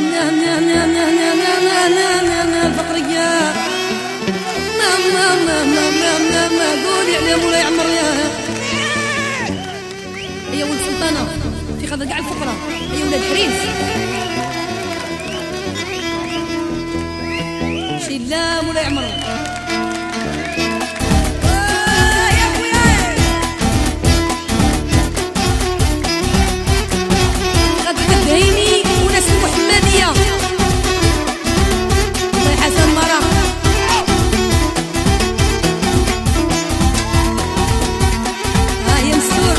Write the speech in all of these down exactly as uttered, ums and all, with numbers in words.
الفقرية ما ما ما ما ما ما ما قولي عليه مولاي عمر يا هي ولد سلطانة في خاطر كاع الفقرة هي ولاد حريز شي لا مولاي عمر هيني وناس المحمدية الله يحسن مرة ها هي مسور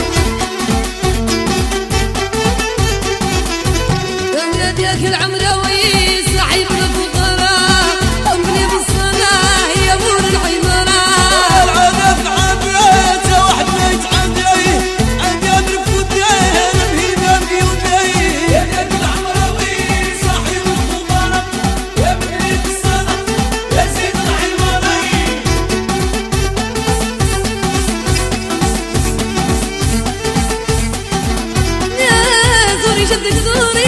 ياك العمراوي صاحب الفقراء أمني بالصلاة يا مور العمارة العادة عبيت واحد ما يتعدي عندي أدرك وديه نبهي نبهي وديه ياك العمراوي صاحب الفقراء يا أمني بالصلاة يا سيد العمارة يا زوري جدك زوري